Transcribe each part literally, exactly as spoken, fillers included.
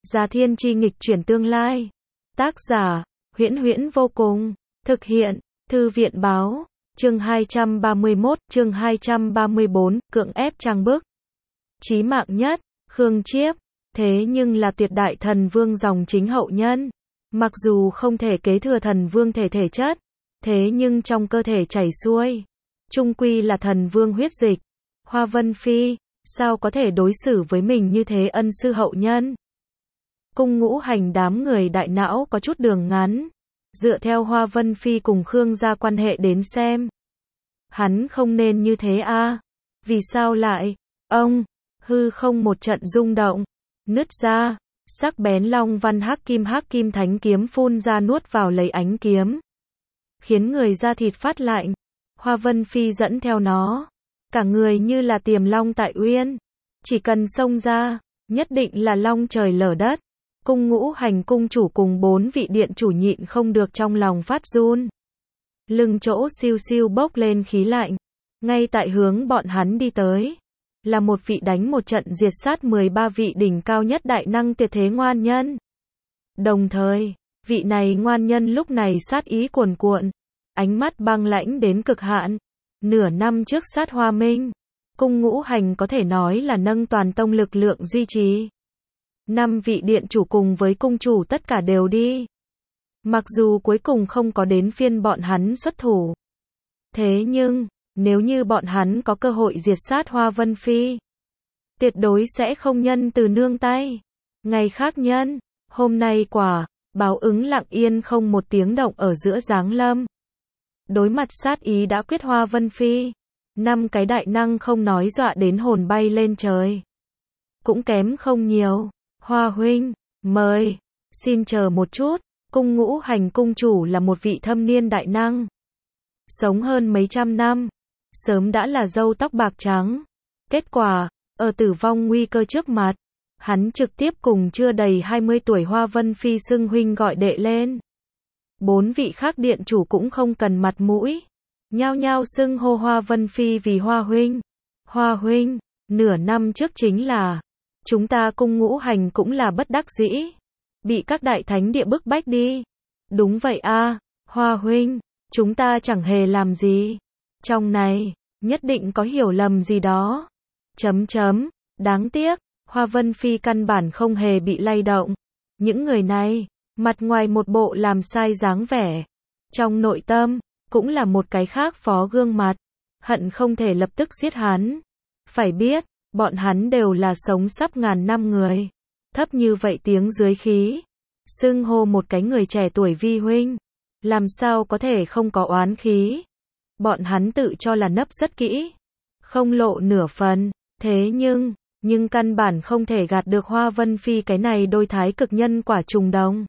Già Thiên Chi nghịch chuyển tương lai. Tác giả, Huyễn Huyễn vô cùng. Thực hiện, Thư viện báo. Chương hai trăm ba mươi mốt, chương hai trăm ba mươi bốn, cưỡng ép trang bức. Chí mạng nhất, Khương Chiếp. Thế nhưng là tuyệt đại thần vương dòng chính hậu nhân. Mặc dù không thể kế thừa thần vương thể thể chất, thế nhưng trong cơ thể chảy xuôi, chung quy là thần vương huyết dịch. Hoa Vân Phi, sao có thể đối xử với mình như thế ân sư hậu nhân? Cung Ngũ Hành đám người đại não có chút đường ngắn. Dựa theo Hoa Vân Phi cùng Khương gia quan hệ đến xem, hắn không nên như thế a. À? Vì sao lại? Ông, hư không một trận rung động, nứt ra, sắc bén long văn hắc kim hắc kim thánh kiếm phun ra nuốt vào lấy ánh kiếm, khiến người da thịt phát lạnh. Hoa Vân Phi dẫn theo nó, cả người như là tiềm long tại uyên, chỉ cần xông ra, nhất định là long trời lở đất. Cung Ngũ Hành cung chủ cùng bốn vị điện chủ nhịn không được trong lòng phát run. Lưng chỗ siêu siêu bốc lên khí lạnh. Ngay tại hướng bọn hắn đi tới, là một vị đánh một trận diệt sát mười ba vị đỉnh cao nhất đại năng tuyệt thế ngoan nhân. Đồng thời, vị này ngoan nhân lúc này sát ý cuồn cuộn, ánh mắt băng lãnh đến cực hạn. Nửa năm trước sát Hoa Minh, Cung Ngũ Hành có thể nói là nâng toàn tông lực lượng duy trì. Năm vị điện chủ cùng với cung chủ tất cả đều đi. Mặc dù cuối cùng không có đến phiên bọn hắn xuất thủ. Thế nhưng, nếu như bọn hắn có cơ hội diệt sát Hoa Vân Phi, tuyệt đối sẽ không nhân từ nương tay. Ngày khác nhân, hôm nay quả, báo ứng lặng yên không một tiếng động ở giữa giáng lâm. Đối mặt sát ý đã quyết Hoa Vân Phi, năm cái đại năng không nói dọa đến hồn bay lên trời. Cũng kém không nhiều. Hoa huynh, mời, xin chờ một chút. Cung Ngũ Hành cung chủ là một vị thâm niên đại năng, sống hơn mấy trăm năm, sớm đã là râu tóc bạc trắng. Kết quả, ở tử vong nguy cơ trước mặt, hắn trực tiếp cùng chưa đầy hai mươi tuổi Hoa Vân Phi xưng huynh gọi đệ lên. Bốn vị khác điện chủ cũng không cần mặt mũi, nhao nhao xưng hô Hoa Vân Phi vì Hoa huynh. Hoa huynh, nửa năm trước chính là chúng ta Cung Ngũ Hành cũng là bất đắc dĩ, bị các đại thánh địa bức bách đi. Đúng vậy a, à, Hoa huynh, chúng ta chẳng hề làm gì. Trong này, nhất định có hiểu lầm gì đó. Chấm chấm, đáng tiếc, Hoa Vân Phi căn bản không hề bị lay động. Những người này, mặt ngoài một bộ làm sai dáng vẻ, trong nội tâm, cũng là một cái khác phó gương mặt, hận không thể lập tức giết hắn. Phải biết, bọn hắn đều là sống sắp ngàn năm người. Thấp như vậy tiếng dưới khí, xưng hô một cái người trẻ tuổi vi huynh, làm sao có thể không có oán khí. Bọn hắn tự cho là nấp rất kỹ, không lộ nửa phần, thế nhưng, nhưng căn bản không thể gạt được Hoa Vân Phi cái này đôi thái cực nhân quả trùng đồng.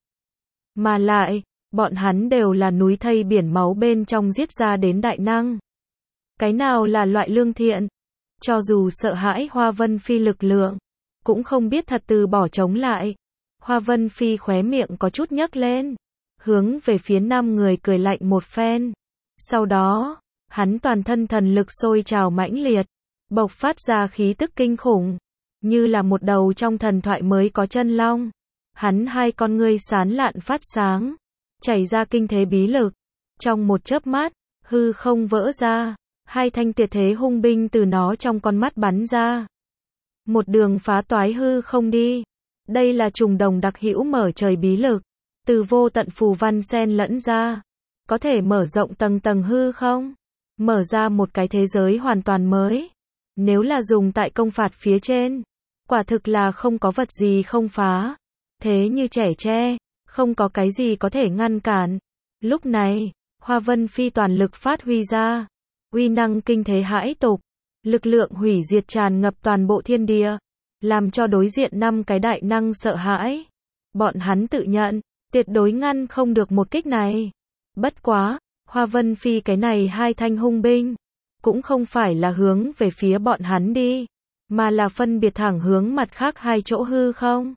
Mà lại, bọn hắn đều là núi thây biển máu bên trong giết ra đến đại năng. Cái nào là loại lương thiện? Cho dù sợ hãi Hoa Vân Phi lực lượng, cũng không biết thật từ bỏ chống lại. Hoa Vân Phi khóe miệng có chút nhấc lên, hướng về phía năm người cười lạnh một phen. Sau đó, hắn toàn thân thần lực sôi trào mãnh liệt, bộc phát ra khí tức kinh khủng, như là một đầu trong thần thoại mới có chân long. Hắn hai con ngươi sán lạn phát sáng, chảy ra kinh thế bí lực. Trong một chớp mắt, hư không vỡ ra, hai thanh tuyệt thế hung binh từ nó trong con mắt bắn ra. Một đường phá toái hư không đi. Đây là trùng đồng đặc hữu mở trời bí lực, từ vô tận phù văn xen lẫn ra, có thể mở rộng tầng tầng hư không, mở ra một cái thế giới hoàn toàn mới. Nếu là dùng tại công phạt phía trên, quả thực là không có vật gì không phá. Thế như trẻ tre, không có cái gì có thể ngăn cản. Lúc này, Hoa Vân Phi toàn lực phát huy ra, uy năng kinh thế hãi tục, lực lượng hủy diệt tràn ngập toàn bộ thiên địa, làm cho đối diện năm cái đại năng sợ hãi. Bọn hắn tự nhận, tuyệt đối ngăn không được một kích này. Bất quá, Hoa Vân Phi cái này hai thanh hung binh, cũng không phải là hướng về phía bọn hắn đi, mà là phân biệt thẳng hướng mặt khác hai chỗ hư không.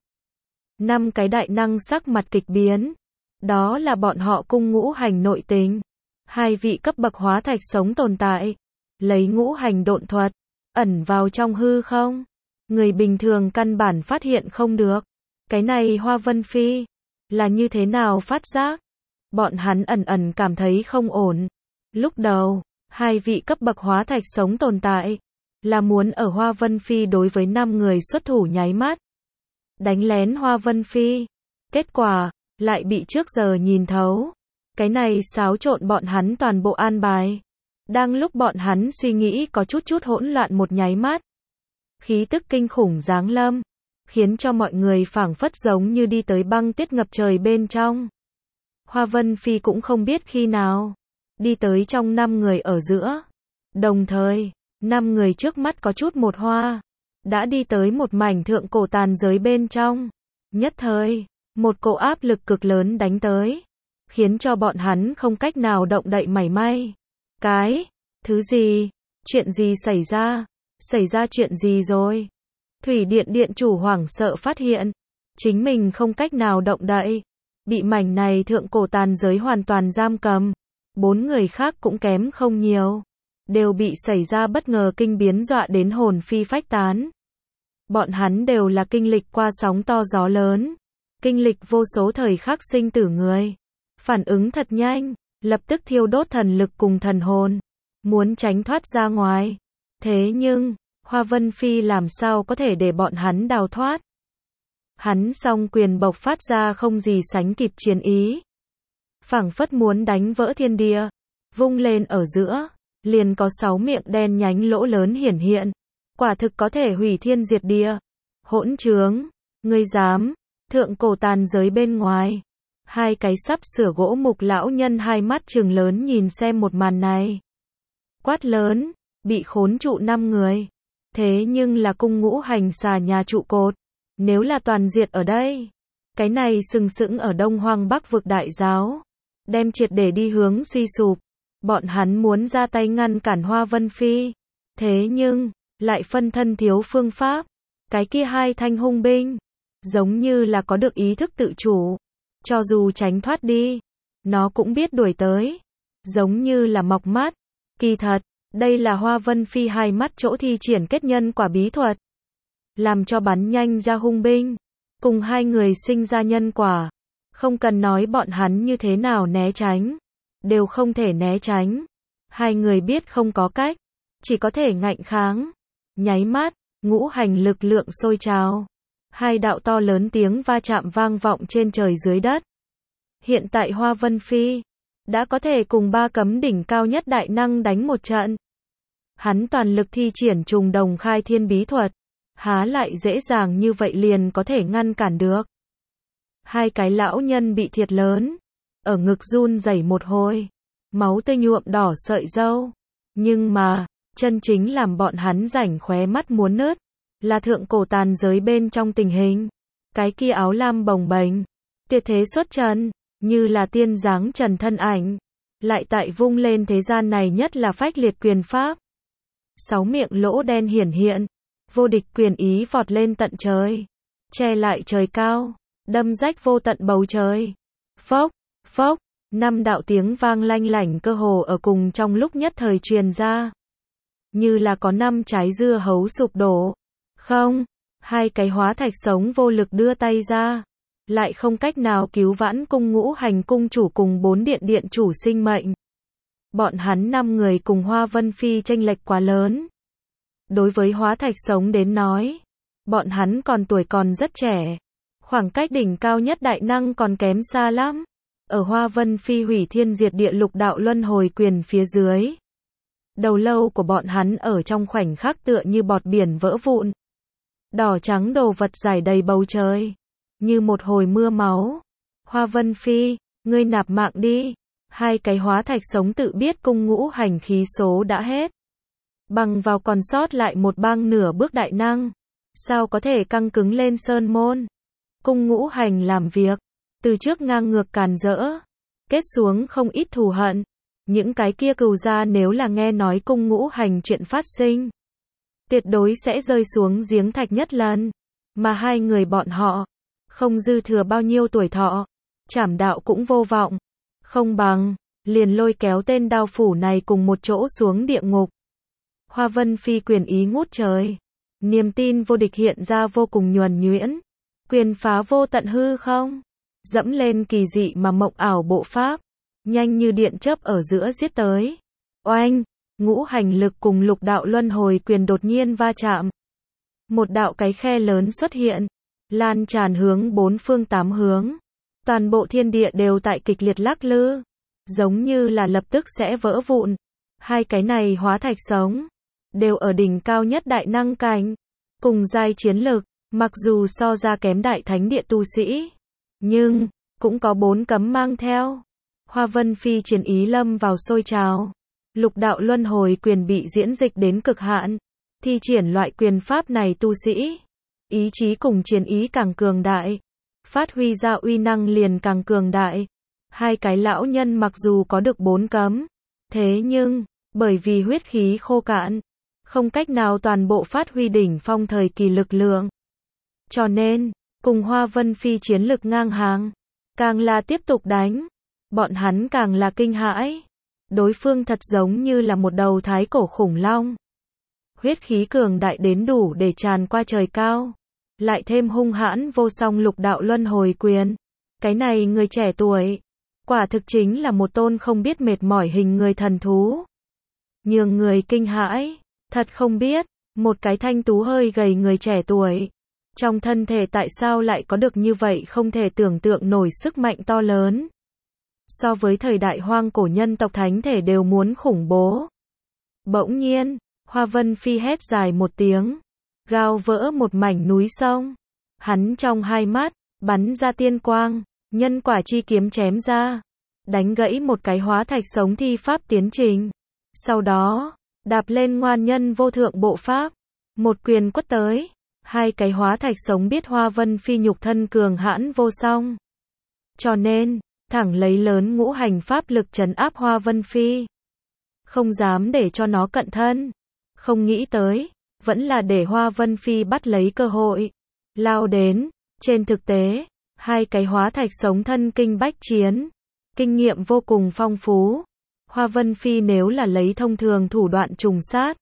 Năm cái đại năng sắc mặt kịch biến, đó là bọn họ Cung Ngũ Hành nội tình. Hai vị cấp bậc hóa thạch sống tồn tại, lấy ngũ hành độn thuật, ẩn vào trong hư không. Người bình thường căn bản phát hiện không được. Cái này Hoa Vân Phi, là như thế nào phát giác? Bọn hắn ẩn ẩn cảm thấy không ổn. Lúc đầu, hai vị cấp bậc hóa thạch sống tồn tại, là muốn ở Hoa Vân Phi đối với năm người xuất thủ nháy mắt. Đánh lén Hoa Vân Phi. Kết quả, lại bị trước giờ nhìn thấu. Cái này xáo trộn bọn hắn toàn bộ an bài. Đang lúc bọn hắn suy nghĩ có chút chút hỗn loạn một nháy mắt. Khí tức kinh khủng giáng lâm, khiến cho mọi người phảng phất giống như đi tới băng tuyết ngập trời bên trong. Hoa Vân Phi cũng không biết khi nào đi tới trong năm người ở giữa. Đồng thời, năm người trước mắt có chút một hoa, đã đi tới một mảnh thượng cổ tàn giới bên trong. Nhất thời, một cỗ áp lực cực lớn đánh tới, khiến cho bọn hắn không cách nào động đậy mảy may. Cái, thứ gì? Chuyện gì xảy ra? Xảy ra chuyện gì rồi? Thủy điện điện chủ hoảng sợ phát hiện, chính mình không cách nào động đậy, bị mảnh này thượng cổ tàn giới hoàn toàn giam cầm. Bốn người khác cũng kém không nhiều, đều bị xảy ra bất ngờ kinh biến dọa đến hồn phi phách tán. Bọn hắn đều là kinh lịch qua sóng to gió lớn, kinh lịch vô số thời khắc sinh tử người. Phản ứng thật nhanh, lập tức thiêu đốt thần lực cùng thần hồn, muốn tránh thoát ra ngoài. Thế nhưng, Hoa Vân Phi làm sao có thể để bọn hắn đào thoát. Hắn song quyền bộc phát ra không gì sánh kịp chiến ý. Phảng phất muốn đánh vỡ thiên địa, vung lên ở giữa, liền có sáu miệng đen nhánh lỗ lớn hiển hiện. Quả thực có thể hủy thiên diệt địa. Hỗn trướng, ngươi dám, thượng cổ tàn giới bên ngoài. Hai cái sắp sửa gỗ mục lão nhân hai mắt trừng lớn nhìn xem một màn này. Quát lớn, bị khốn trụ năm người. Thế nhưng là cung ngũ hành xà nhà trụ cột. Nếu là toàn diệt ở đây, cái này sừng sững ở Đông Hoang Bắc vực đại giáo, đem triệt để đi hướng suy sụp. Bọn hắn muốn ra tay ngăn cản Hoa Vân Phi. Thế nhưng, lại phân thân thiếu phương pháp. Cái kia hai thanh hung binh, giống như là có được ý thức tự chủ. Cho dù tránh thoát đi, nó cũng biết đuổi tới. Giống như là mọc mắt. Kỳ thật, đây là Hoa Vân Phi hai mắt chỗ thi triển kết nhân quả bí thuật. Làm cho bắn nhanh ra hung binh. Cùng hai người sinh ra nhân quả. Không cần nói bọn hắn như thế nào né tránh. Đều không thể né tránh. Hai người biết không có cách. Chỉ có thể ngạnh kháng. Nháy mắt, ngũ hành lực lượng sôi trào. Hai đạo to lớn tiếng va chạm vang vọng trên trời dưới đất. Hiện tại Hoa Vân Phi đã có thể cùng ba cấm đỉnh cao nhất đại năng đánh một trận. Hắn toàn lực thi triển trùng đồng khai thiên bí thuật, há lại dễ dàng như vậy liền có thể ngăn cản được. Hai cái lão nhân bị thiệt lớn, ở ngực run rẩy một hồi, máu tươi nhuộm đỏ sợi râu. Nhưng mà, chân chính làm bọn hắn rảnh khóe mắt muốn nứt, là thượng cổ tàn giới bên trong tình hình. Cái kia áo lam bồng bềnh, tuyệt thế xuất trần, như là tiên dáng trần thân ảnh, lại tại vung lên thế gian này nhất là phách liệt quyền pháp. Sáu miệng lỗ đen hiển hiện, vô địch quyền ý vọt lên tận trời, che lại trời cao, đâm rách vô tận bầu trời. Phốc, phốc, năm đạo tiếng vang lanh lảnh cơ hồ ở cùng trong lúc nhất thời truyền ra. Như là có năm trái dưa hấu sụp đổ. Không, hai cái hóa thạch sống vô lực đưa tay ra, lại không cách nào cứu vãn cung ngũ hành cung chủ cùng bốn điện điện chủ sinh mệnh. Bọn hắn năm người cùng Hoa Vân Phi chênh lệch quá lớn. Đối với hóa thạch sống đến nói, bọn hắn còn tuổi còn rất trẻ, khoảng cách đỉnh cao nhất đại năng còn kém xa lắm. Ở Hoa Vân Phi hủy thiên diệt địa lục đạo luân hồi quyền phía dưới, đầu lâu của bọn hắn ở trong khoảnh khắc tựa như bọt biển vỡ vụn. Đỏ trắng đồ vật rải đầy bầu trời, như một hồi mưa máu. Hoa Vân Phi, ngươi nạp mạng đi. Hai cái hóa thạch sống tự biết cung ngũ hành khí số đã hết. Bằng vào còn sót lại một bang nửa bước đại năng. Sao có thể căng cứng lên sơn môn. Cung ngũ hành làm việc, từ trước ngang ngược càn rỡ, kết xuống không ít thù hận. Những cái kia cừu gia nếu là nghe nói cung ngũ hành chuyện phát sinh, tuyệt đối sẽ rơi xuống giếng thạch nhất lần. Mà hai người bọn họ, không dư thừa bao nhiêu tuổi thọ, trảm đạo cũng vô vọng. Không bằng, liền lôi kéo tên đao phủ này cùng một chỗ xuống địa ngục. Hoa Vân Phi quyền ý ngút trời. Niềm tin vô địch hiện ra vô cùng nhuần nhuyễn. quyền phá vô tận hư không, dẫm lên kỳ dị mà mộng ảo bộ pháp, nhanh như điện chớp ở giữa giết tới. Oanh, ngũ hành lực cùng lục đạo luân hồi quyền đột nhiên va chạm. Một đạo cái khe lớn xuất hiện, lan tràn hướng bốn phương tám hướng. Toàn bộ thiên địa đều tại kịch liệt lắc lư, giống như là lập tức sẽ vỡ vụn. Hai cái này hóa thạch sống, đều ở đỉnh cao nhất đại năng cảnh, cùng giai chiến lực, mặc dù so ra kém đại thánh địa tu sĩ, nhưng cũng có bốn cấm mang theo. Hoa Vân Phi chiến ý lâm vào sôi trào, lục đạo luân hồi quyền bị diễn dịch đến cực hạn, thi triển loại quyền pháp này tu sĩ, ý chí cùng chiến ý càng cường đại, phát huy ra uy năng liền càng cường đại. Hai cái lão nhân mặc dù có được bốn cấm, thế nhưng, bởi vì huyết khí khô cạn, không cách nào toàn bộ phát huy đỉnh phong thời kỳ lực lượng. Cho nên, cùng Hoa Vân Phi chiến lực ngang hàng, càng là tiếp tục đánh, bọn hắn càng là kinh hãi. Đối phương thật giống như là một đầu thái cổ khủng long. Huyết khí cường đại đến đủ để tràn qua trời cao, lại thêm hung hãn vô song lục đạo luân hồi quyền. Cái này người trẻ tuổi, quả thực chính là một tôn không biết mệt mỏi hình người thần thú. Nhường người kinh hãi, thật không biết, một cái thanh tú hơi gầy người trẻ tuổi, trong thân thể tại sao lại có được như vậy không thể tưởng tượng nổi sức mạnh to lớn. So với thời đại hoang cổ nhân tộc thánh thể đều muốn khủng bố. Bỗng nhiên, Hoa Vân Phi hét dài một tiếng, gào vỡ một mảnh núi sông. Hắn trong hai mắt, bắn ra tiên quang, nhân quả chi kiếm chém ra, đánh gãy một cái hóa thạch sống thi pháp tiến trình. Sau đó, đạp lên ngoan nhân vô thượng bộ pháp, một quyền quất tới. Hai cái hóa thạch sống biết Hoa Vân Phi nhục thân cường hãn vô song, cho nên thẳng lấy lớn ngũ hành pháp lực trấn áp Hoa Vân Phi, không dám để cho nó cận thân. Không nghĩ tới, vẫn là để Hoa Vân Phi bắt lấy cơ hội, lao đến. Trên thực tế, hai cái hóa thạch sống thân kinh bách chiến, kinh nghiệm vô cùng phong phú. Hoa Vân Phi nếu là lấy thông thường thủ đoạn trùng sát,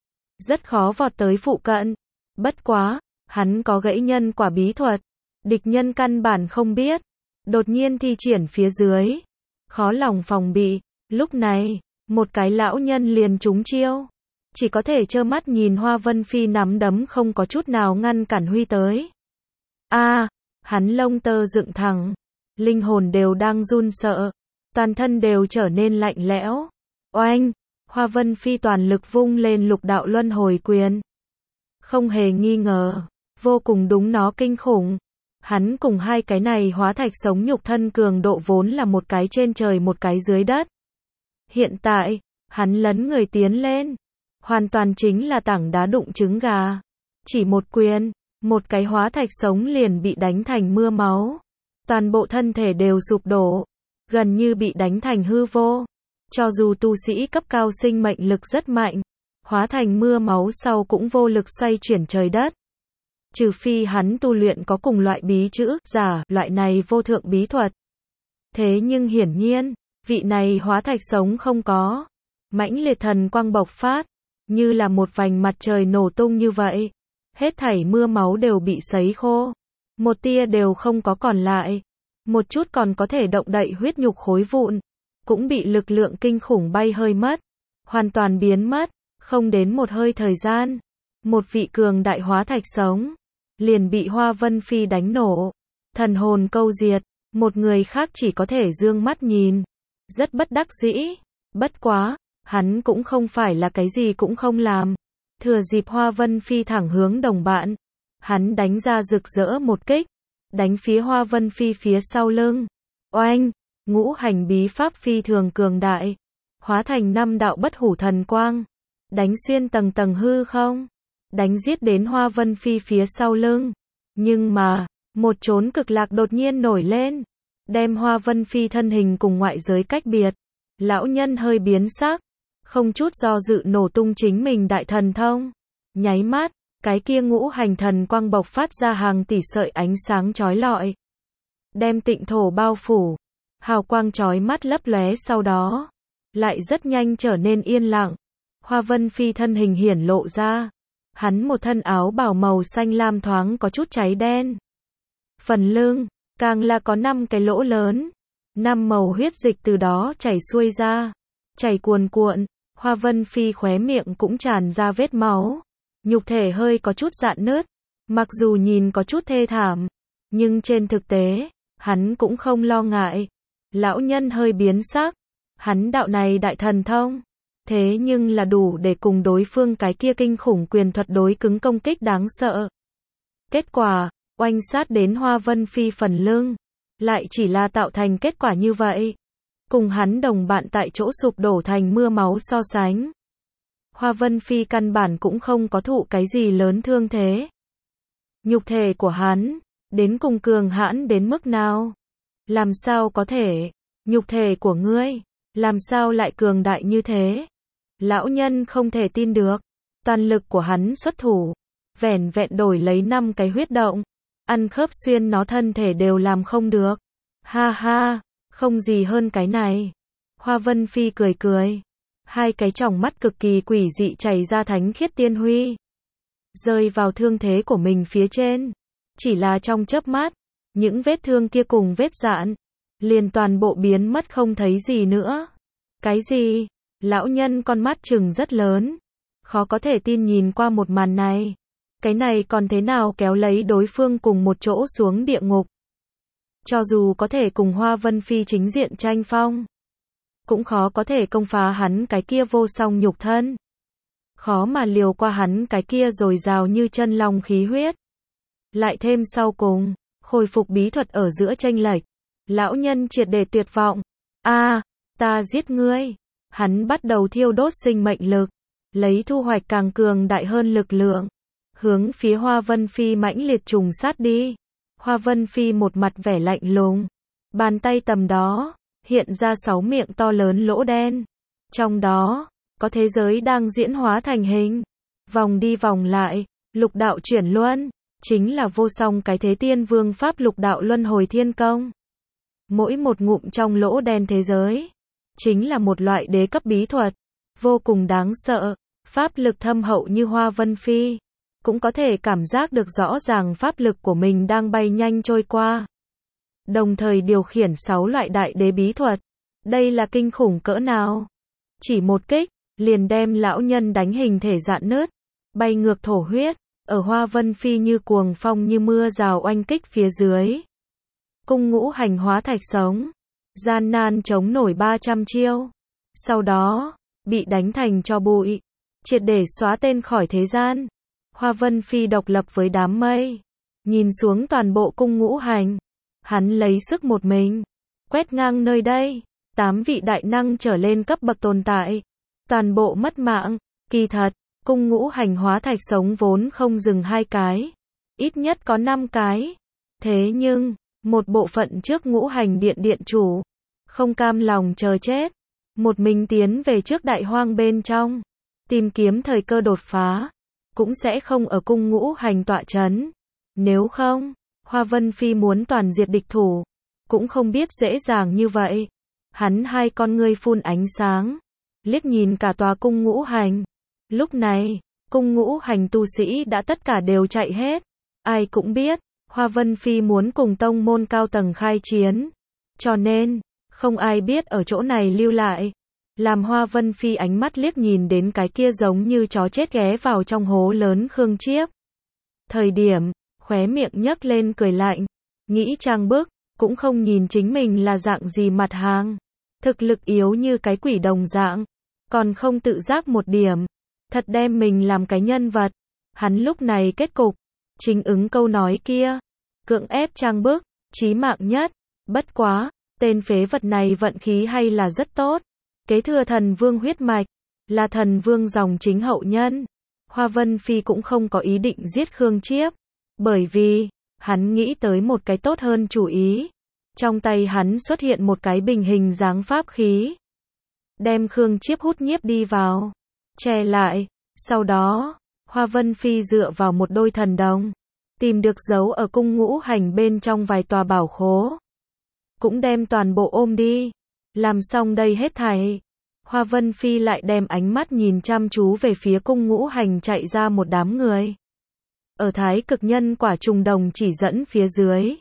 rất khó vọt tới phụ cận. Bất quá, hắn có gãy nhân quả bí thuật, địch nhân căn bản không biết, đột nhiên thi triển phía dưới, khó lòng phòng bị. Lúc này, một cái lão nhân liền trúng chiêu, chỉ có thể trơ mắt nhìn Hoa Vân Phi nắm đấm không có chút nào ngăn cản huy tới. A, à, hắn lông tơ dựng thẳng, linh hồn đều đang run sợ, toàn thân đều trở nên lạnh lẽo. Oanh, Hoa Vân Phi toàn lực vung lên lục đạo luân hồi quyền. Không hề nghi ngờ, vô cùng đúng nó kinh khủng. Hắn cùng hai cái này hóa thạch sống nhục thân cường độ vốn là một cái trên trời một cái dưới đất. Hiện tại, hắn lấn người tiến lên, hoàn toàn chính là tảng đá đụng trứng gà. Chỉ một quyền, một cái hóa thạch sống liền bị đánh thành mưa máu. Toàn bộ thân thể đều sụp đổ, gần như bị đánh thành hư vô. Cho dù tu sĩ cấp cao sinh mệnh lực rất mạnh, hóa thành mưa máu sau cũng vô lực xoay chuyển trời đất. Trừ phi hắn tu luyện có cùng loại bí chữ giả loại này vô thượng bí thuật. Thế nhưng hiển nhiên, vị này hóa thạch sống không có. Mãnh liệt thần quang bộc phát, như là một vành mặt trời nổ tung như vậy. Hết thảy mưa máu đều bị sấy khô, một tia đều không có còn lại. Một chút còn có thể động đậy huyết nhục khối vụn, cũng bị lực lượng kinh khủng bay hơi mất, hoàn toàn biến mất. Không đến một hơi thời gian, một vị cường đại hóa thạch sống liền bị Hoa Vân Phi đánh nổ, thần hồn câu diệt. Một người khác chỉ có thể dương mắt nhìn, rất bất đắc dĩ. Bất quá, hắn cũng không phải là cái gì cũng không làm. Thừa dịp Hoa Vân Phi thẳng hướng đồng bạn, hắn đánh ra rực rỡ một kích, đánh phía Hoa Vân Phi phía sau lưng. Oanh, ngũ hành bí pháp phi thường cường đại, hóa thành năm đạo bất hủ thần quang, đánh xuyên tầng tầng hư không, đánh giết đến Hoa Vân Phi phía sau lưng. Nhưng mà, một chốn cực lạc đột nhiên nổi lên, đem Hoa Vân Phi thân hình cùng ngoại giới cách biệt. Lão nhân hơi biến sắc, không chút do dự nổ tung chính mình đại thần thông. Nháy mắt, cái kia ngũ hành thần quang bộc phát ra hàng tỷ sợi ánh sáng chói lọi, đem tịnh thổ bao phủ. Hào quang chói mắt lấp lóe, sau đó lại rất nhanh trở nên yên lặng. Hoa Vân Phi thân hình hiển lộ ra, hắn một thân áo bào màu xanh lam thoáng có chút cháy đen. Phần lưng, càng là có năm cái lỗ lớn. Năm màu huyết dịch từ đó chảy xuôi ra. Chảy cuồn cuộn, Hoa Vân Phi khóe miệng cũng tràn ra vết máu. Nhục thể hơi có chút rạn nứt. Mặc dù nhìn có chút thê thảm, nhưng trên thực tế, hắn cũng không lo ngại. Lão nhân hơi biến sắc. Hắn đạo này đại thần thông. Thế nhưng là đủ để cùng đối phương cái kia kinh khủng quyền thuật đối cứng công kích đáng sợ. Kết quả, oanh sát đến Hoa Vân Phi phần lưng. Lại chỉ là tạo thành kết quả như vậy. Cùng hắn đồng bạn tại chỗ sụp đổ thành mưa máu so sánh. Hoa Vân Phi căn bản cũng không có thụ cái gì lớn thương thế. Nhục thể của hắn, đến cùng cường hãn đến mức nào? Làm sao có thể? Nhục thể của ngươi, làm sao lại cường đại như thế? Lão nhân không thể tin được. Toàn lực của hắn xuất thủ, vẻn vẹn đổi lấy năm cái huyết động. Ăn khớp xuyên nó thân thể đều làm không được. Ha ha, không gì hơn cái này. Hoa Vân Phi cười cười. Hai cái tròng mắt cực kỳ quỷ dị chảy ra thánh khiết tiên huy. Rơi vào thương thế của mình phía trên. Chỉ là trong chớp mắt, những vết thương kia cùng vết rạn, liền toàn bộ biến mất không thấy gì nữa. Cái gì? Lão nhân con mắt trừng rất lớn. Khó có thể tin nhìn qua một màn này. Cái này còn thế nào kéo lấy đối phương cùng một chỗ xuống địa ngục. Cho dù có thể cùng Hoa Vân Phi chính diện tranh phong, cũng khó có thể công phá hắn cái kia vô song nhục thân. Khó mà liều qua hắn cái kia dồi dào như chân long khí huyết. Lại thêm sau cùng, khôi phục bí thuật ở giữa chênh lệch. Lão nhân triệt để tuyệt vọng. A, ta giết ngươi. Hắn bắt đầu thiêu đốt sinh mệnh lực, lấy thu hoạch càng cường đại hơn lực lượng, hướng phía Hoa Vân Phi mãnh liệt trùng sát đi. Hoa Vân Phi một mặt vẻ lạnh lùng, bàn tay tầm đó, hiện ra sáu miệng to lớn lỗ đen. Trong đó, có thế giới đang diễn hóa thành hình. Vòng đi vòng lại, lục đạo chuyển luân, chính là vô song cái thế tiên vương pháp lục đạo luân hồi thiên công. Mỗi một ngụm trong lỗ đen thế giới, chính là một loại đế cấp bí thuật, vô cùng đáng sợ. Pháp lực thâm hậu như Hoa Vân Phi, cũng có thể cảm giác được rõ ràng pháp lực của mình đang bay nhanh trôi qua. Đồng thời điều khiển sáu loại đại đế bí thuật. Đây là kinh khủng cỡ nào? Chỉ một kích, liền đem lão nhân đánh hình thể rạn nứt, bay ngược thổ huyết, ở Hoa Vân Phi như cuồng phong như mưa rào oanh kích phía dưới. Cung ngũ hành hóa thạch sống, gian nan chống nổi ba trăm chiêu. Sau đó, bị đánh thành tro bụi, triệt để xóa tên khỏi thế gian. Hoa Vân Phi độc lập với đám mây, nhìn xuống toàn bộ cung ngũ hành. Hắn lấy sức một mình, quét ngang nơi đây, tám vị đại năng trở lên cấp bậc tồn tại. Toàn bộ mất mạng, kỳ thật, cung ngũ hành hóa thạch sống vốn không dừng hai cái, ít nhất có năm cái. Thế nhưng, một bộ phận trước ngũ hành điện điện chủ, không cam lòng chờ chết, một mình tiến về trước đại hoang bên trong, tìm kiếm thời cơ đột phá, cũng sẽ không ở cung ngũ hành tọa chấn. Nếu không, Hoa Vân Phi muốn toàn diệt địch thủ, cũng không biết dễ dàng như vậy. Hắn hai con ngươi phun ánh sáng, liếc nhìn cả tòa cung ngũ hành. Lúc này, cung ngũ hành tu sĩ đã tất cả đều chạy hết. Ai cũng biết, Hoa Vân Phi muốn cùng tông môn cao tầng khai chiến. Cho nên, không ai biết ở chỗ này lưu lại. Làm Hoa Vân Phi ánh mắt liếc nhìn đến cái kia giống như chó chết ghé vào trong hố lớn Khương Chiếp. Thời điểm, khóe miệng nhấc lên cười lạnh, nghĩ trang bức, cũng không nhìn chính mình là dạng gì mặt hàng. Thực lực yếu như cái quỷ đồng dạng, còn không tự giác một điểm, thật đem mình làm cái nhân vật. Hắn lúc này kết cục, chính ứng câu nói kia, cưỡng ép trang bức, chí mạng nhất. Bất quá, tên phế vật này vận khí hay là rất tốt, kế thừa thần vương huyết mạch, là thần vương dòng chính hậu nhân. Hoa Vân Phi cũng không có ý định giết Khương Chiếp, bởi vì, hắn nghĩ tới một cái tốt hơn chủ ý. Trong tay hắn xuất hiện một cái bình hình dáng pháp khí, đem Khương Chiếp hút nhiếp đi vào, che lại. Sau đó, Hoa Vân Phi dựa vào một đôi thần đồng, tìm được dấu ở cung ngũ hành bên trong vài tòa bảo khố, cũng đem toàn bộ ôm đi. Làm xong đây hết thảy, Hoa Vân Phi lại đem ánh mắt nhìn chăm chú về phía cung ngũ hành chạy ra một đám người. Ở thái cực nhân quả trùng đồng chỉ dẫn phía dưới,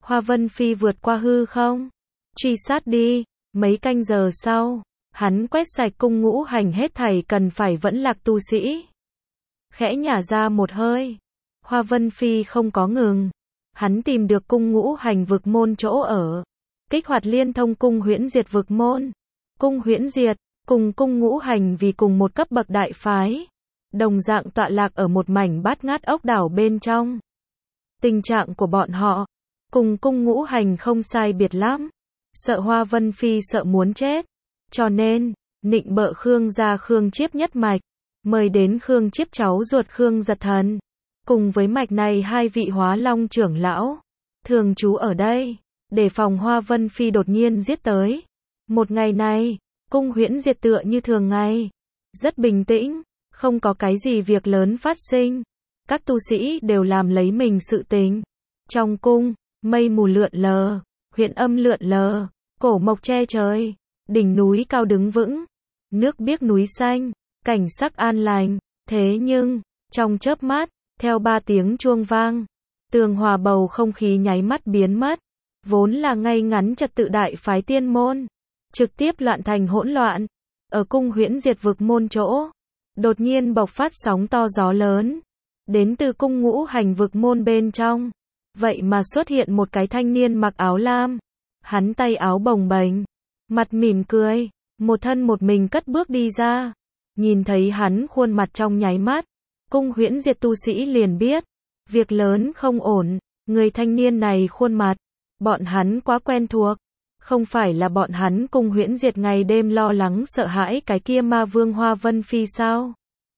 Hoa Vân Phi vượt qua hư không, truy sát đi. Mấy canh giờ sau, hắn quét sạch cung ngũ hành hết thảy cần phải vẫn lạc tu sĩ. Khẽ nhả ra một hơi, Hoa Vân Phi không có ngừng. Hắn tìm được cung ngũ hành vực môn chỗ ở, kích hoạt liên thông cung huyễn diệt vực môn. Cung huyễn diệt, cùng cung ngũ hành vì cùng một cấp bậc đại phái, đồng dạng tọa lạc ở một mảnh bát ngát ốc đảo bên trong. Tình trạng của bọn họ, cùng cung ngũ hành không sai biệt lắm. Sợ Hoa Vân Phi sợ muốn chết, cho nên, nịnh bợ Khương gia Khương Chiếp nhất mạch, mời đến Khương Chiếp cháu ruột Khương Giật Thần. Cùng với mạch này hai vị Hóa Long trưởng lão, thường trú ở đây, để phòng Hoa Vân Phi đột nhiên giết tới. Một ngày này, cung huyễn diệt tựa như thường ngày, rất bình tĩnh, không có cái gì việc lớn phát sinh. Các tu sĩ đều làm lấy mình sự tình. Trong cung, mây mù lượn lờ, huyện âm lượn lờ, cổ mộc che trời, đỉnh núi cao đứng vững, nước biếc núi xanh, cảnh sắc an lành. Thế nhưng, trong chớp mắt, theo ba tiếng chuông vang, tường hòa bầu không khí nháy mắt biến mất. Vốn là ngay ngắn trật tự đại phái tiên môn, trực tiếp loạn thành hỗn loạn. Ở cung huyễn diệt vực môn chỗ, đột nhiên bộc phát sóng to gió lớn, đến từ cung ngũ hành vực môn bên trong. Vậy mà xuất hiện một cái thanh niên mặc áo lam, hắn tay áo bồng bềnh, mặt mỉm cười, một thân một mình cất bước đi ra. Nhìn thấy hắn khuôn mặt trong nháy mắt, cung huyễn diệt tu sĩ liền biết, việc lớn không ổn. Người thanh niên này khuôn mặt, bọn hắn quá quen thuộc, không phải là bọn hắn cung huyễn diệt ngày đêm lo lắng sợ hãi cái kia ma vương Hoa Vân Phi sao?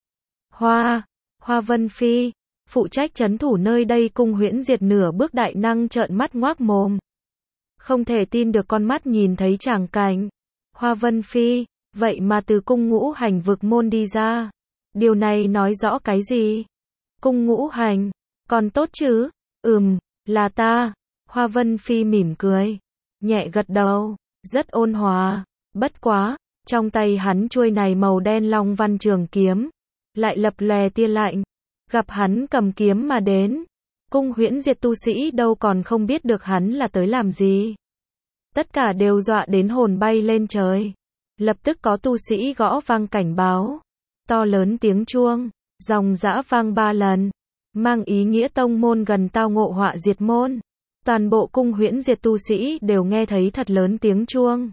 Hoa, Hoa Vân Phi, phụ trách trấn thủ nơi đây cung huyễn diệt nửa bước đại năng trợn mắt ngoác mồm. Không thể tin được con mắt nhìn thấy tràng cảnh. Hoa Vân Phi, vậy mà từ cung ngũ hành vực môn đi ra. Điều này nói rõ cái gì? Cung ngũ hành, còn tốt chứ? Ừm, là ta. Hoa Vân Phi mỉm cười, nhẹ gật đầu, rất ôn hòa. Bất quá, trong tay hắn chuôi này màu đen long văn trường kiếm, lại lập lòe tia lạnh. Gặp hắn cầm kiếm mà đến, cung huyễn diệt tu sĩ đâu còn không biết được hắn là tới làm gì. Tất cả đều dọa đến hồn bay lên trời. Lập tức có tu sĩ gõ vang cảnh báo. To lớn tiếng chuông, dòng dã vang ba lần, mang ý nghĩa tông môn gần tao ngộ họa diệt môn. Toàn bộ cung huyễn diệt tu sĩ đều nghe thấy thật lớn tiếng chuông,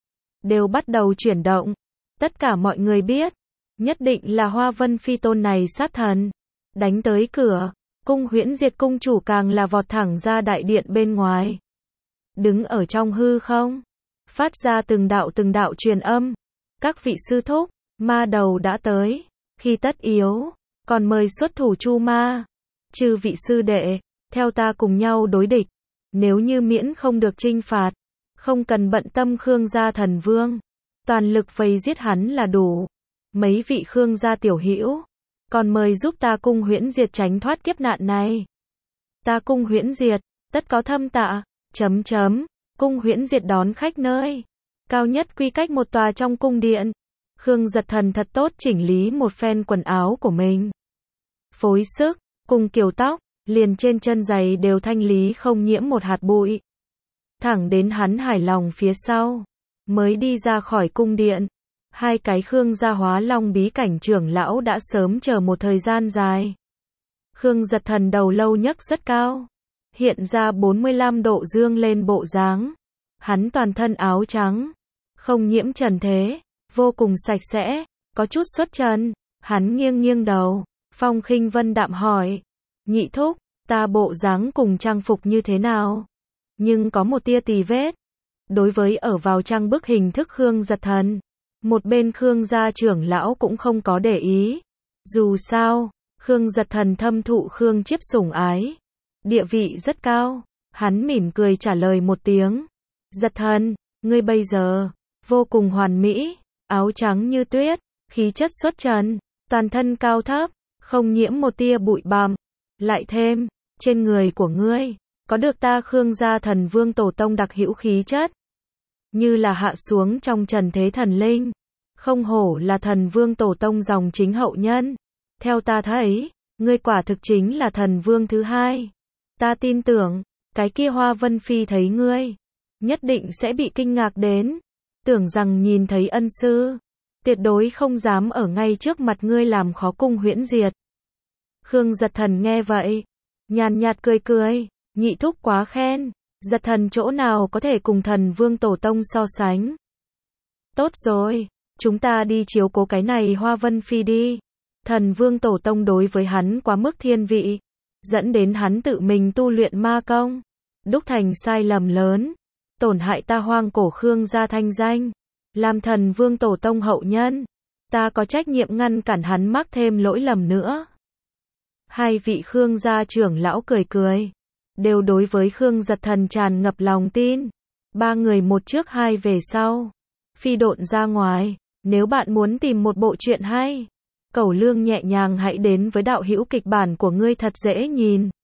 đều bắt đầu chuyển động. Tất cả mọi người biết, nhất định là Hoa Vân Phi tôn này sát thần, đánh tới cửa. Cung huyễn diệt cung chủ càng là vọt thẳng ra đại điện bên ngoài, đứng ở trong hư không, phát ra từng đạo từng đạo truyền âm. Các vị sư thúc, ma đầu đã tới, khi tất yếu, còn mời xuất thủ chu ma. Chư vị sư đệ, theo ta cùng nhau đối địch. Nếu như miễn không được trinh phạt, không cần bận tâm Khương gia thần vương, toàn lực vây giết hắn là đủ. Mấy vị Khương gia tiểu hữu, còn mời giúp ta cung huyễn diệt tránh thoát kiếp nạn này. Ta cung huyễn diệt, tất có thâm tạ. Chấm chấm, cung huyễn diệt đón khách nơi cao nhất quy cách một tòa trong cung điện. Khương Giật Thần thật tốt chỉnh lý một phen quần áo của mình, phối sức, cùng kiểu tóc, liền trên chân giày đều thanh lý không nhiễm một hạt bụi. Thẳng đến hắn hài lòng phía sau, mới đi ra khỏi cung điện. Hai cái Khương gia Hóa Long bí cảnh trưởng lão đã sớm chờ một thời gian dài. Khương Giật Thần đầu lâu nhấc rất cao, hiện ra bốn mươi lăm độ dương lên bộ dáng. Hắn toàn thân áo trắng, không nhiễm trần thế, vô cùng sạch sẽ, có chút xuất trần. Hắn nghiêng nghiêng đầu, phong khinh vân đạm hỏi, nhị thúc, ta bộ dáng cùng trang phục như thế nào? Nhưng có một tia tì vết. Đối với ở vào trang bức hình thức Khương Giật Thần, một bên Khương gia trưởng lão cũng không có để ý. Dù sao, Khương Giật Thần thâm thụ Khương Chiếp sủng ái, địa vị rất cao. Hắn mỉm cười trả lời một tiếng, Giật Thần, ngươi bây giờ vô cùng hoàn mỹ, áo trắng như tuyết, khí chất xuất trần, toàn thân cao thấp, không nhiễm một tia bụi bặm. Lại thêm, trên người của ngươi có được ta Khương gia thần vương tổ tông đặc hữu khí chất, như là hạ xuống trong trần thế thần linh. Không hổ là thần vương tổ tông dòng chính hậu nhân. Theo ta thấy, ngươi quả thực chính là thần vương thứ hai. Ta tin tưởng, cái kia Hoa Vân Phi thấy ngươi, nhất định sẽ bị kinh ngạc đến, tưởng rằng nhìn thấy ân sư, tuyệt đối không dám ở ngay trước mặt ngươi làm khó cung Huyễn Diệt. Khương Giật Thần nghe vậy, nhàn nhạt cười cười, nhị thúc quá khen, Giật Thần chỗ nào có thể cùng Thần Vương Tổ Tông so sánh. Tốt rồi, chúng ta đi chiếu cố cái này Hoa Vân Phi đi. Thần Vương Tổ Tông đối với hắn quá mức thiên vị, dẫn đến hắn tự mình tu luyện ma công, đúc thành sai lầm lớn, tổn hại ta Hoang Cổ Khương gia thanh danh. Làm Thần Vương Tổ Tông hậu nhân, ta có trách nhiệm ngăn cản hắn mắc thêm lỗi lầm nữa. Hai vị Khương gia trưởng lão cười cười, đều đối với Khương Giật Thần tràn ngập lòng tin. Ba người một trước hai về sau, phi độn ra ngoài. Nếu bạn muốn tìm một bộ truyện hay, Cẩu Lương nhẹ nhàng hãy đến với đạo hữu kịch bản của ngươi thật dễ nhìn.